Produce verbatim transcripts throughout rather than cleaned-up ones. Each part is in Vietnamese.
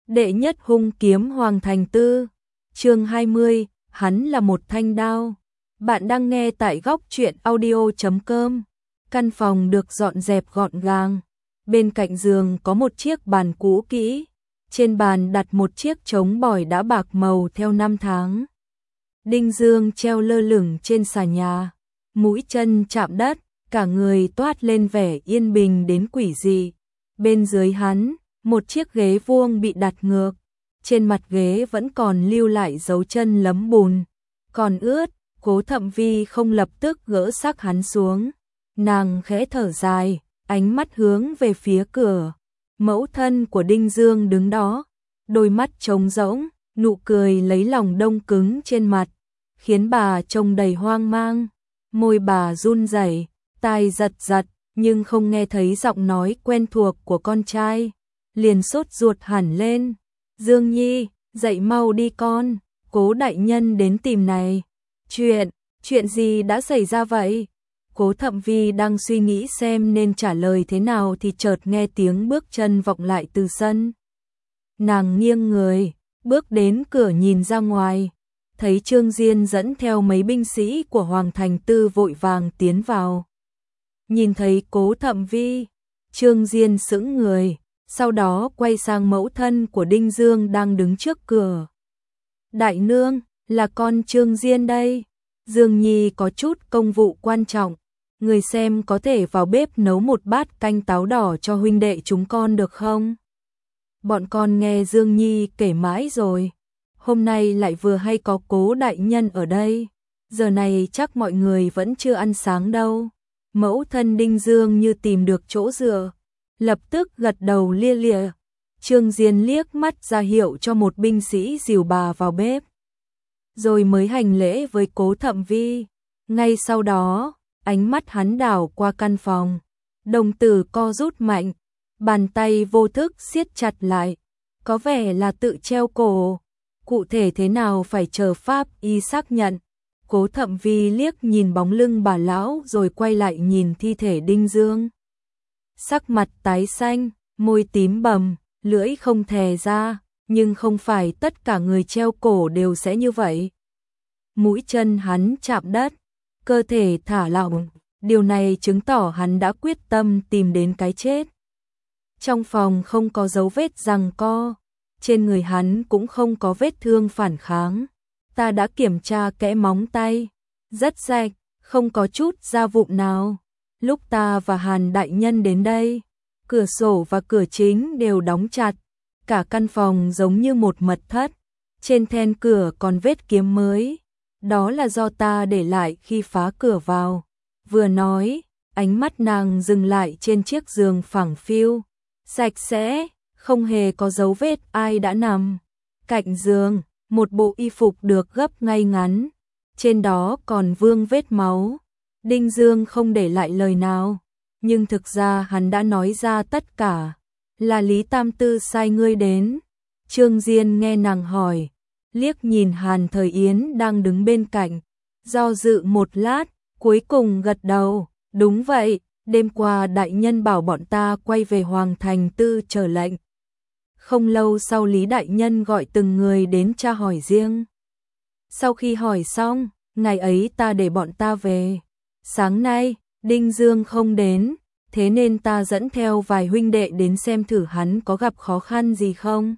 Đệ nhất hung kiếm Hoàng Thành Tư, chương hai mươi, hắn là một thanh đao. Bạn đang nghe tại góc truyện audio chấm com. Căn phòng được dọn dẹp gọn gàng. Bên cạnh giường có một chiếc bàn cũ kỹ. Trên bàn đặt một chiếc trống bỏi đã bạc màu theo năm tháng. Đinh Dương treo lơ lửng trên xà nhà, mũi chân chạm đất, cả người toát lên vẻ yên bình đến quỷ dị. Bên dưới hắn, một chiếc ghế vuông bị đặt ngược, trên mặt ghế vẫn còn lưu lại dấu chân lấm bùn, còn ướt. Cố Thậm Vi không lập tức gỡ xác hắn xuống, nàng khẽ thở dài, ánh mắt hướng về phía cửa. Mẫu thân của Đinh Dương đứng đó, đôi mắt trống rỗng, nụ cười lấy lòng đông cứng trên mặt, khiến bà trông đầy hoang mang. Môi bà run rẩy, tai giật giật, nhưng không nghe thấy giọng nói quen thuộc của con trai, liền sốt ruột hẳn lên. Dương Nhi, dậy mau đi con, Cố đại nhân đến tìm này. Chuyện, chuyện gì đã xảy ra vậy? Cố Thậm Vi đang suy nghĩ xem nên trả lời thế nào thì chợt nghe tiếng bước chân vọng lại từ sân. Nàng nghiêng người, bước đến cửa nhìn ra ngoài, thấy Trương Diên dẫn theo mấy binh sĩ của Hoàng Thành Tư vội vàng tiến vào. Nhìn thấy Cố Thậm Vi, Trương Diên sững người, sau đó quay sang mẫu thân của Đinh Dương đang đứng trước cửa. Đại nương, là con Trương Diên đây. Dương Nhi có chút công vụ quan trọng, người xem có thể vào bếp nấu một bát canh táo đỏ cho huynh đệ chúng con được không? Bọn con nghe Dương Nhi kể mãi rồi, hôm nay lại vừa hay có Cố đại nhân ở đây, giờ này chắc mọi người vẫn chưa ăn sáng đâu. Mẫu thân Đinh Dương như tìm được chỗ dựa, lập tức gật đầu lia lịa. Trương Diên liếc mắt ra hiệu cho một binh sĩ dìu bà vào bếp, rồi mới hành lễ với Cố Thậm Vi. Ngay sau đó, ánh mắt hắn đảo qua căn phòng, đồng tử co rút mạnh, bàn tay vô thức siết chặt lại, có vẻ là tự treo cổ. Cụ thể thế nào phải chờ pháp y xác nhận. Cố Thậm Vi liếc nhìn bóng lưng bà lão rồi quay lại nhìn thi thể Đinh Dương. Sắc mặt tái xanh, môi tím bầm, lưỡi không thè ra, nhưng không phải tất cả người treo cổ đều sẽ như vậy. Mũi chân hắn chạm đất, cơ thể thả lỏng, điều này chứng tỏ hắn đã quyết tâm tìm đến cái chết. Trong phòng không có dấu vết giằng co, trên người hắn cũng không có vết thương phản kháng. Ta đã kiểm tra kẽ móng tay, rất sạch, không có chút da vụn nào. Lúc ta và Hàn đại nhân đến đây, cửa sổ và cửa chính đều đóng chặt, cả căn phòng giống như một mật thất. Trên then cửa còn vết kiếm mới, đó là do ta để lại khi phá cửa vào. Vừa nói, ánh mắt nàng dừng lại trên chiếc giường phẳng phiu, sạch sẽ, không hề có dấu vết ai đã nằm. Cạnh giường, một bộ y phục được gấp ngay ngắn, trên đó còn vương vết máu. Đinh Dương không để lại lời nào, nhưng thực ra hắn đã nói ra tất cả. Là Lý Tam Tư sai ngươi đến. Trương Diên nghe nàng hỏi, liếc nhìn Hàn Thời Yến đang đứng bên cạnh, do dự một lát, cuối cùng gật đầu. Đúng vậy, đêm qua đại nhân bảo bọn ta quay về Hoàng Thành Tư chờ lệnh. Không lâu sau Lý đại nhân gọi từng người đến tra hỏi riêng. Sau khi hỏi xong, ngày ấy ta để bọn ta về. Sáng nay, Đinh Dương không đến, thế nên ta dẫn theo vài huynh đệ đến xem thử hắn có gặp khó khăn gì không.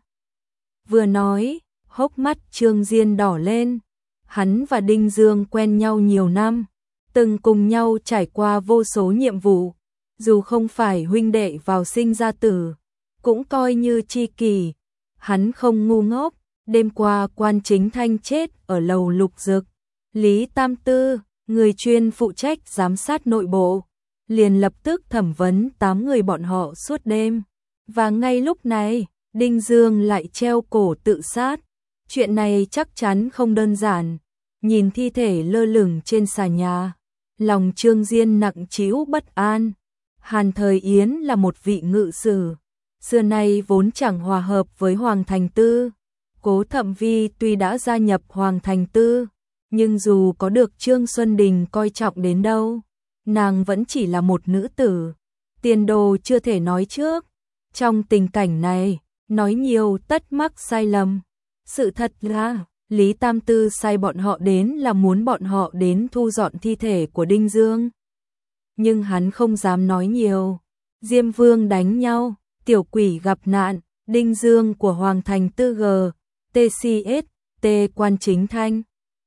Vừa nói, hốc mắt Trương Diên đỏ lên. Hắn và Đinh Dương quen nhau nhiều năm, từng cùng nhau trải qua vô số nhiệm vụ, dù không phải huynh đệ vào sinh ra tử, cũng coi như tri kỷ. Hắn không ngu ngốc, đêm qua Quan Chính Thanh chết ở lầu Lục Dực, Lý Tam Tư, người chuyên phụ trách giám sát nội bộ, liền lập tức thẩm vấn tám người bọn họ suốt đêm. Và ngay lúc này, Đinh Dương lại treo cổ tự sát. Chuyện này chắc chắn không đơn giản. Nhìn thi thể lơ lửng trên xà nhà, lòng Trương Diên nặng trĩu bất an. Hàn Thời Yến là một vị ngự sử, xưa nay vốn chẳng hòa hợp với Hoàng Thành Tư. Cố Thậm Vi tuy đã gia nhập Hoàng Thành Tư, nhưng dù có được Trương Xuân Đình coi trọng đến đâu, nàng vẫn chỉ là một nữ tử, tiền đồ chưa thể nói trước. Trong tình cảnh này, nói nhiều tất mắc sai lầm. Sự thật là, Lý Tam Tư sai bọn họ đến là muốn bọn họ đến thu dọn thi thể của Đinh Dương. Nhưng hắn không dám nói nhiều. Diêm Vương đánh nhau, tiểu quỷ gặp nạn, Đinh Dương của Hoàng Thành Tư G, tê xê ét, T quan chính thanh.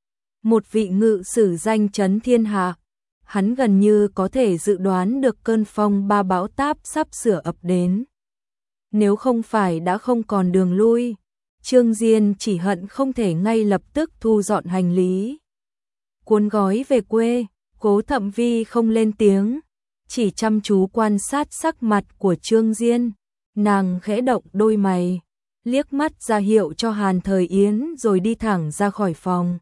Một vị ngự sử danh chấn thiên hạ. Hắn gần như có thể dự đoán được cơn phong ba bão táp sắp sửa ập đến. Nếu không phải đã không còn đường lui, Trương Diên chỉ hận không thể ngay lập tức thu dọn hành lý, cuốn gói về quê. Cố Thậm Vi không lên tiếng, chỉ chăm chú quan sát sắc mặt của Trương Diên. Nàng khẽ động đôi mày, liếc mắt ra hiệu cho Hàn Thời Yến rồi đi thẳng ra khỏi phòng.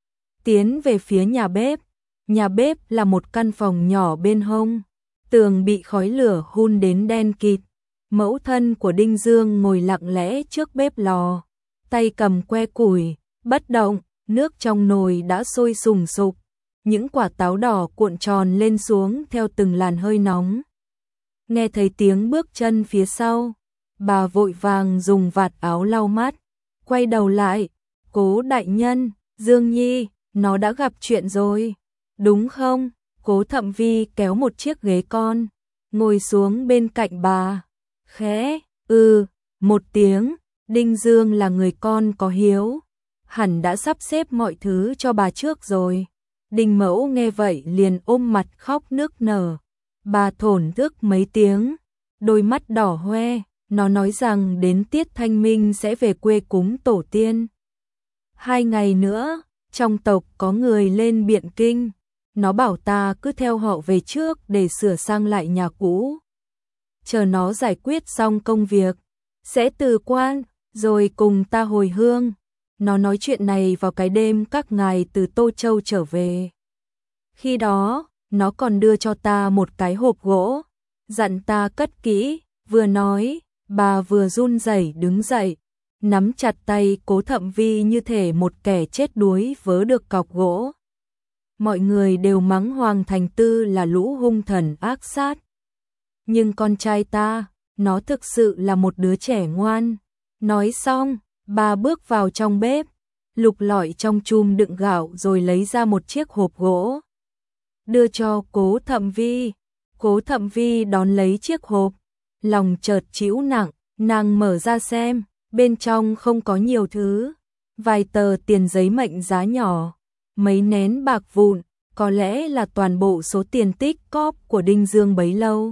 Tiến về phía nhà bếp. Nhà bếp là một căn phòng nhỏ bên hông, tường bị khói lửa hun đến đen kịt. Mẫu thân của Đinh Dương ngồi lặng lẽ trước bếp lò, tay cầm que củi, bất động. Nước trong nồi đã sôi sùng sục, những quả táo đỏ cuộn tròn lên xuống theo từng làn hơi nóng. Nghe thấy tiếng bước chân phía sau, bà vội vàng dùng vạt áo lau mắt, quay đầu lại. Cố đại nhân, Dương Nhi, nó đã gặp chuyện rồi, đúng không? Cố Thậm Vi kéo một chiếc ghế con, ngồi xuống bên cạnh bà. Khẽ, ừ, một tiếng. Đinh Dương là người con có hiếu, hẳn đã sắp xếp mọi thứ cho bà trước rồi. Đinh Mẫu nghe vậy liền ôm mặt khóc nức nở. Bà thổn thức mấy tiếng, đôi mắt đỏ hoe. Nó nói rằng đến tiết Thanh Minh sẽ về quê cúng tổ tiên. Hai ngày nữa, trong tộc có người lên Biện Kinh. Nó bảo ta cứ theo họ về trước để sửa sang lại nhà cũ. Chờ nó giải quyết xong công việc, sẽ từ quan, rồi cùng ta hồi hương. Nó nói chuyện này vào cái đêm các ngài từ Tô Châu trở về. Khi đó, nó còn đưa cho ta một cái hộp gỗ, dặn ta cất kỹ. Vừa nói, bà vừa run rẩy đứng dậy, nắm chặt tay Cố Thậm Vi như thể một kẻ chết đuối vớ được cọc gỗ. Mọi người đều mắng Hoàng Thành Tư là lũ hung thần ác sát. Nhưng con trai ta, nó thực sự là một đứa trẻ ngoan. Nói xong, bà bước vào trong bếp, lục lọi trong chum đựng gạo rồi lấy ra một chiếc hộp gỗ, đưa cho Cố Thậm Vi. Cố Thậm Vi đón lấy chiếc hộp, lòng chợt trĩu nặng. Nàng mở ra xem, bên trong không có nhiều thứ, vài tờ tiền giấy mệnh giá nhỏ, mấy nén bạc vụn, có lẽ là toàn bộ số tiền tích cóp của Đinh Dương bấy lâu.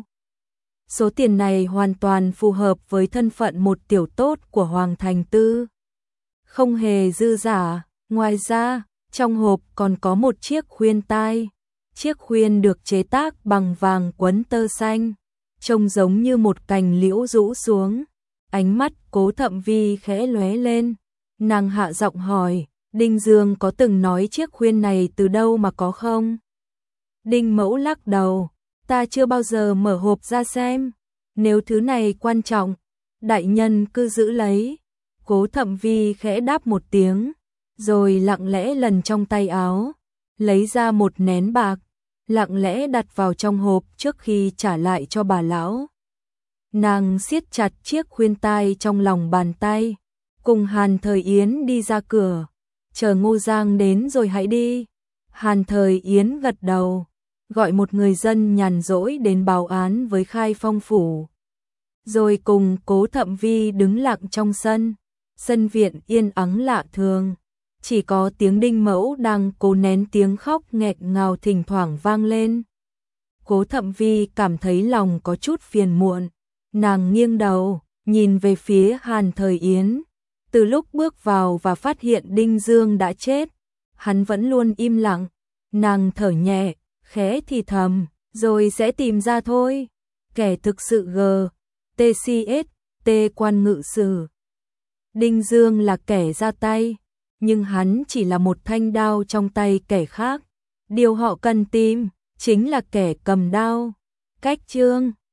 Số tiền này hoàn toàn phù hợp với thân phận một tiểu tốt của Hoàng Thành Tư, không hề dư giả. Ngoài ra, trong hộp còn có một chiếc khuyên tai. Chiếc khuyên được chế tác bằng vàng quấn tơ xanh, trông giống như một cành liễu rũ xuống. Ánh mắt Cố Thậm Vi khẽ lóe lên, nàng hạ giọng hỏi, Đinh Dương có từng nói chiếc khuyên này từ đâu mà có không? Đinh Mẫu lắc đầu, ta chưa bao giờ mở hộp ra xem. Nếu thứ này quan trọng, đại nhân cứ giữ lấy. Cố Thậm Vi khẽ đáp một tiếng, rồi lặng lẽ lần trong tay áo, lấy ra một nén bạc, lặng lẽ đặt vào trong hộp trước khi trả lại cho bà lão. Nàng siết chặt chiếc khuyên tai trong lòng bàn tay, cùng Hàn Thời Yến đi ra cửa. Chờ Ngô Giang đến rồi hãy đi. Hàn Thời Yến gật đầu, gọi một người dân nhàn rỗi đến báo án với Khai Phong phủ, rồi cùng Cố Thậm Vi đứng lặng trong sân. Sân viện yên ắng lạ thường, chỉ có tiếng Đinh Mẫu đang cố nén tiếng khóc nghẹn ngào thỉnh thoảng vang lên. Cố Thậm Vi cảm thấy lòng có chút phiền muộn, nàng nghiêng đầu, nhìn về phía Hàn Thời Yến. Từ lúc bước vào và phát hiện Đinh Dương đã chết, hắn vẫn luôn im lặng. Nàng thở nhẹ, khẽ thì thầm, rồi sẽ tìm ra thôi. Kẻ thực sự G, tê xê ét, T quan ngự sử. Đinh Dương là kẻ ra tay, nhưng hắn chỉ là một thanh đao trong tay kẻ khác. Điều họ cần tìm chính là kẻ cầm đao. Cách chương